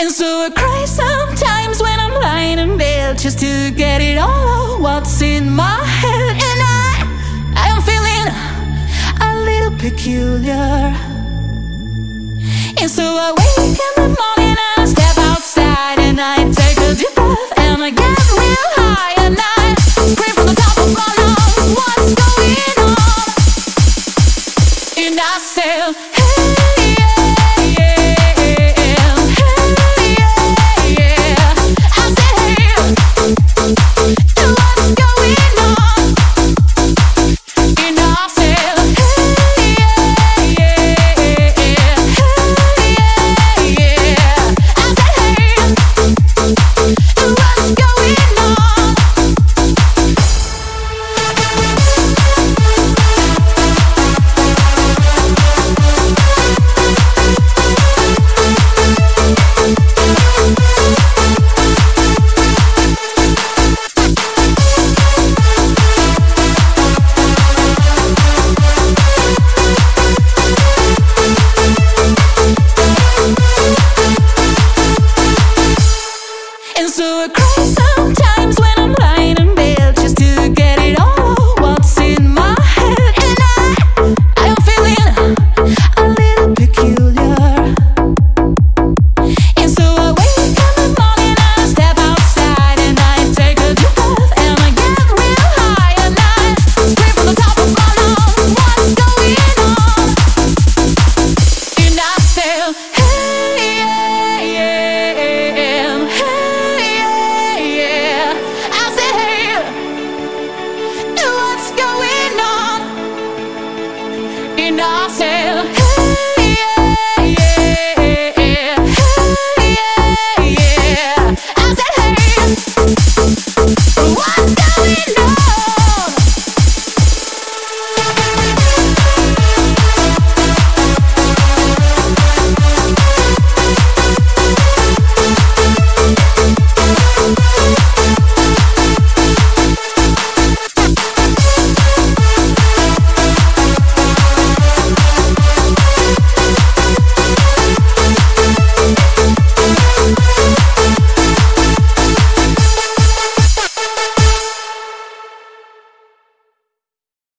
And so I cry sometimes when I'm lying in bed, just to get it all out what's in my head. And I am feeling a little peculiar. And so I wake in the morning